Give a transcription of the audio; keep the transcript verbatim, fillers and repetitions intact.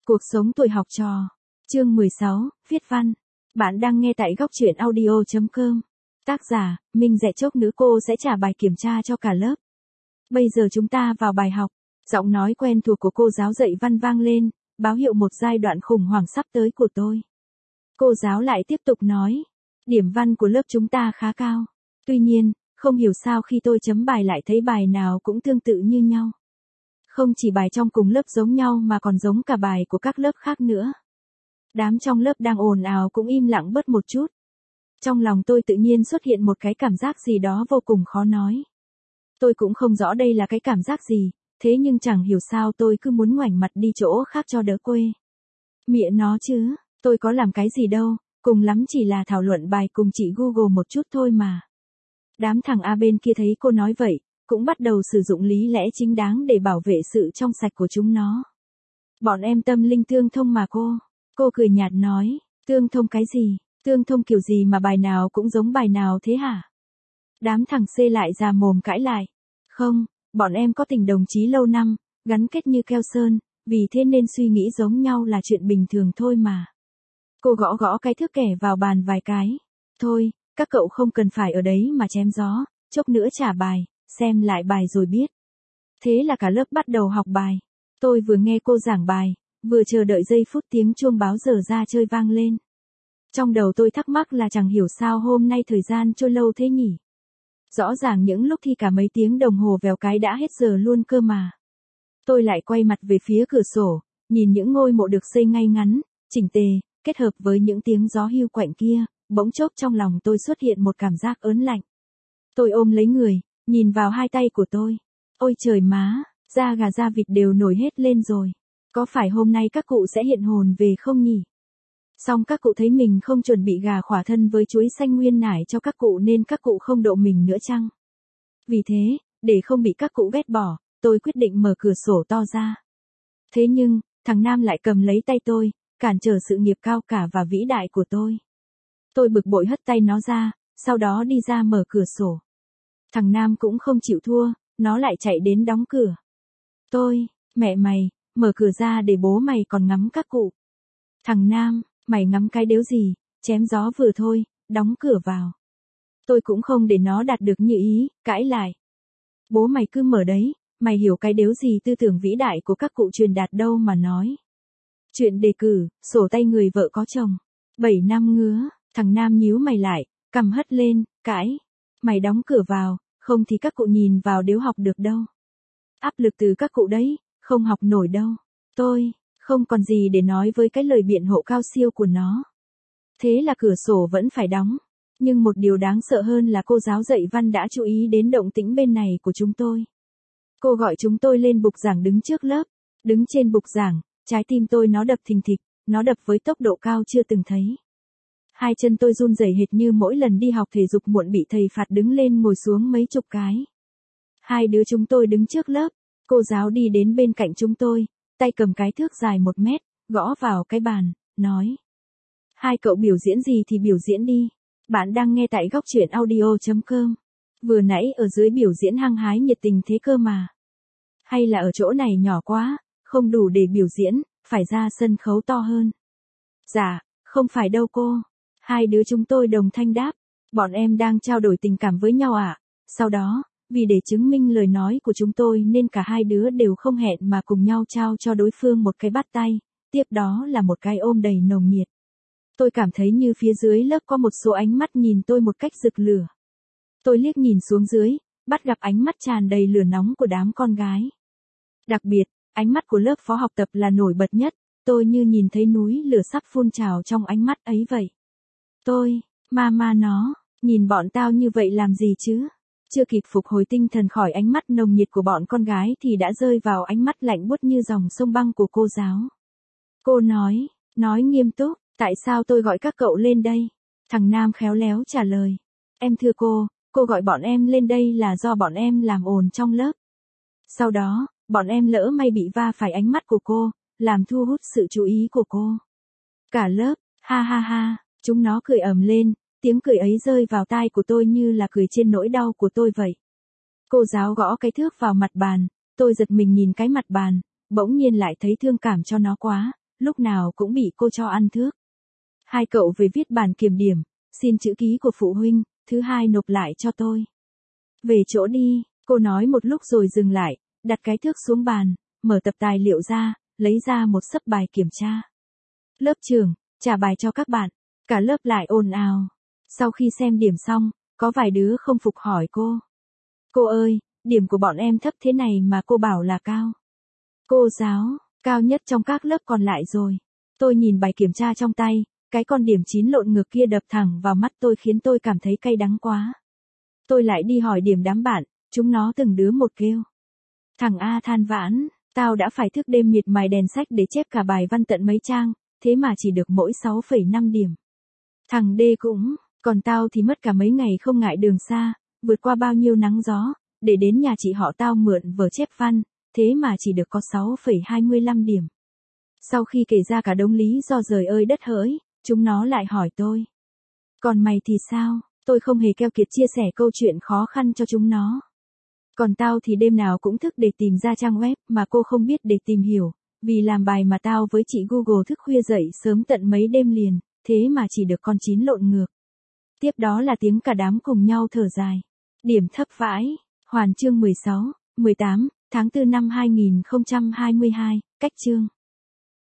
Cuộc sống tuổi học trò. Chương mười sáu, viết văn. Bạn đang nghe tại góc truyện audio chấm com. Tác giả, Minh Dẹ Chốc Nữ. Cô sẽ trả bài kiểm tra cho cả lớp. Bây giờ chúng ta vào bài học. Giọng nói quen thuộc của cô giáo dạy văn vang lên, báo hiệu một giai đoạn khủng hoảng sắp tới của tôi. Cô giáo lại tiếp tục nói. Điểm văn của lớp chúng ta khá cao. Tuy nhiên, không hiểu sao khi tôi chấm bài lại thấy bài nào cũng tương tự như nhau. Không chỉ bài trong cùng lớp giống nhau mà còn giống cả bài của các lớp khác nữa. Đám trong lớp đang ồn ào cũng im lặng bớt một chút. Trong lòng tôi tự nhiên xuất hiện một cái cảm giác gì đó vô cùng khó nói. Tôi cũng không rõ đây là cái cảm giác gì, thế nhưng chẳng hiểu sao tôi cứ muốn ngoảnh mặt đi chỗ khác cho đỡ quê. Mẹ nó chứ, tôi có làm cái gì đâu, cùng lắm chỉ là thảo luận bài cùng chị Google một chút thôi mà. Đám thằng A bên kia thấy cô nói vậy, cũng bắt đầu sử dụng lý lẽ chính đáng để bảo vệ sự trong sạch của chúng nó. Bọn em tâm linh tương thông mà cô. Cô cười nhạt nói, tương thông cái gì, tương thông kiểu gì mà bài nào cũng giống bài nào thế hả? Đám thằng C lại ra mồm cãi lại. Không, bọn em có tình đồng chí lâu năm, gắn kết như keo sơn, vì thế nên suy nghĩ giống nhau là chuyện bình thường thôi mà. Cô gõ gõ cái thước kẻ vào bàn vài cái. Thôi, các cậu không cần phải ở đấy mà chém gió, chốc nữa trả bài, xem lại bài rồi biết. Thế là cả lớp bắt đầu học bài. Tôi vừa nghe cô giảng bài, vừa chờ đợi giây phút tiếng chuông báo giờ ra chơi vang lên. Trong đầu tôi thắc mắc là chẳng hiểu sao hôm nay thời gian trôi lâu thế nhỉ. Rõ ràng những lúc thi cả mấy tiếng đồng hồ vèo cái đã hết giờ luôn cơ mà. Tôi lại quay mặt về phía cửa sổ, nhìn những ngôi mộ được xây ngay ngắn, chỉnh tề, kết hợp với những tiếng gió hiu quạnh kia, bỗng chốc trong lòng tôi xuất hiện một cảm giác ớn lạnh. Tôi ôm lấy người, nhìn vào hai tay của tôi. Ôi trời má, da gà da vịt đều nổi hết lên rồi. Có phải hôm nay các cụ sẽ hiện hồn về không nhỉ? Xong các cụ thấy mình không chuẩn bị gà khỏa thân với chuối xanh nguyên nải cho các cụ nên các cụ không độ mình nữa chăng? Vì thế, để không bị các cụ ghét bỏ, tôi quyết định mở cửa sổ to ra. Thế nhưng, thằng Nam lại cầm lấy tay tôi, cản trở sự nghiệp cao cả và vĩ đại của tôi. Tôi bực bội hất tay nó ra, sau đó đi ra mở cửa sổ. Thằng Nam cũng không chịu thua, nó lại chạy đến đóng cửa. Tôi, mẹ mày, mở cửa ra để bố mày còn ngắm các cụ. Thằng Nam, mày ngắm cái đếu gì, chém gió vừa thôi, đóng cửa vào. Tôi cũng không để nó đạt được như ý, cãi lại. Bố mày cứ mở đấy, mày hiểu cái đếu gì tư tưởng vĩ đại của các cụ truyền đạt đâu mà nói. Chuyện đề cử, sổ tay người vợ có chồng. Bảy năm ngứa, thằng Nam nhíu mày lại, cằm hất lên, cãi. Mày đóng cửa vào, không thì các cụ nhìn vào đếu học được đâu. Áp lực từ các cụ đấy, không học nổi đâu. Tôi, không còn gì để nói với cái lời biện hộ cao siêu của nó. Thế là cửa sổ vẫn phải đóng. Nhưng một điều đáng sợ hơn là cô giáo dạy văn đã chú ý đến động tĩnh bên này của chúng tôi. Cô gọi chúng tôi lên bục giảng đứng trước lớp. Đứng trên bục giảng, trái tim tôi nó đập thình thịch, nó đập với tốc độ cao chưa từng thấy. Hai chân tôi run rẩy hệt như mỗi lần đi học thể dục muộn bị thầy phạt đứng lên ngồi xuống mấy chục cái. Hai đứa chúng tôi đứng trước lớp, cô giáo đi đến bên cạnh chúng tôi, tay cầm cái thước dài một mét, gõ vào cái bàn, nói. Hai cậu biểu diễn gì thì biểu diễn đi. Bạn đang nghe tại góc truyện audio chấm com. Vừa nãy ở dưới biểu diễn hăng hái nhiệt tình thế cơ mà. Hay là ở chỗ này nhỏ quá, không đủ để biểu diễn, phải ra sân khấu to hơn. Dạ, không phải đâu cô. Hai đứa chúng tôi đồng thanh đáp, bọn em đang trao đổi tình cảm với nhau ạ. À? Sau đó, vì để chứng minh lời nói của chúng tôi nên cả hai đứa đều không hẹn mà cùng nhau trao cho đối phương một cái bắt tay, tiếp đó là một cái ôm đầy nồng nhiệt. Tôi cảm thấy như phía dưới lớp có một số ánh mắt nhìn tôi một cách rực lửa. Tôi liếc nhìn xuống dưới, bắt gặp ánh mắt tràn đầy lửa nóng của đám con gái. Đặc biệt, ánh mắt của lớp phó học tập là nổi bật nhất, tôi như nhìn thấy núi lửa sắp phun trào trong ánh mắt ấy vậy. Tôi, ma ma nó, nhìn bọn tao như vậy làm gì chứ? Chưa kịp phục hồi tinh thần khỏi ánh mắt nồng nhiệt của bọn con gái thì đã rơi vào ánh mắt lạnh buốt như dòng sông băng của cô giáo. Cô nói, nói nghiêm túc, tại sao tôi gọi các cậu lên đây? Thằng Nam khéo léo trả lời. Em thưa cô, cô gọi bọn em lên đây là do bọn em làm ồn trong lớp. Sau đó, bọn em lỡ may bị va phải ánh mắt của cô, làm thu hút sự chú ý của cô. Cả lớp, ha ha ha, chúng nó cười ầm lên, tiếng cười ấy rơi vào tai của tôi như là cười trên nỗi đau của tôi vậy. Cô giáo gõ cái thước vào mặt bàn, tôi giật mình nhìn cái mặt bàn, bỗng nhiên lại thấy thương cảm cho nó quá, lúc nào cũng bị cô cho ăn thước. Hai cậu về viết bản kiểm điểm, xin chữ ký của phụ huynh, thứ hai nộp lại cho tôi. Về chỗ đi, cô nói một lúc rồi dừng lại, đặt cái thước xuống bàn, mở tập tài liệu ra, lấy ra một xấp bài kiểm tra. Lớp trưởng, trả bài cho các bạn, cả lớp lại ồn ào. Sau khi xem điểm xong, có vài đứa không phục hỏi cô. Cô ơi, điểm của bọn em thấp thế này mà cô bảo là cao. Cô giáo, cao nhất trong các lớp còn lại rồi. Tôi nhìn bài kiểm tra trong tay, cái con điểm chín lộn ngược kia đập thẳng vào mắt tôi khiến tôi cảm thấy cay đắng quá. Tôi lại đi hỏi điểm đám bạn, chúng nó từng đứa một kêu. Thằng A than vãn, tao đã phải thức đêm miệt mài đèn sách để chép cả bài văn tận mấy trang, thế mà chỉ được mỗi sáu phẩy năm điểm. Thằng D cũng, còn tao thì mất cả mấy ngày không ngại đường xa, vượt qua bao nhiêu nắng gió, để đến nhà chị họ tao mượn vở chép văn, thế mà chỉ được có sáu phẩy hai mươi lăm điểm. Sau khi kể ra cả đống lý do trời ơi đất hỡi, chúng nó lại hỏi tôi. Còn mày thì sao? Tôi không hề keo kiệt chia sẻ câu chuyện khó khăn cho chúng nó. Còn tao thì đêm nào cũng thức để tìm ra trang web mà cô không biết để tìm hiểu, vì làm bài mà tao với chị Google thức khuya dậy sớm tận mấy đêm liền, thế mà chỉ được con chín lộn ngược. Tiếp đó là tiếng cả đám cùng nhau thở dài. Điểm thấp vãi. Hoàn chương mười sáu, mười tám, tháng tư năm hai nghìn không trăm hai mươi hai, cách chương.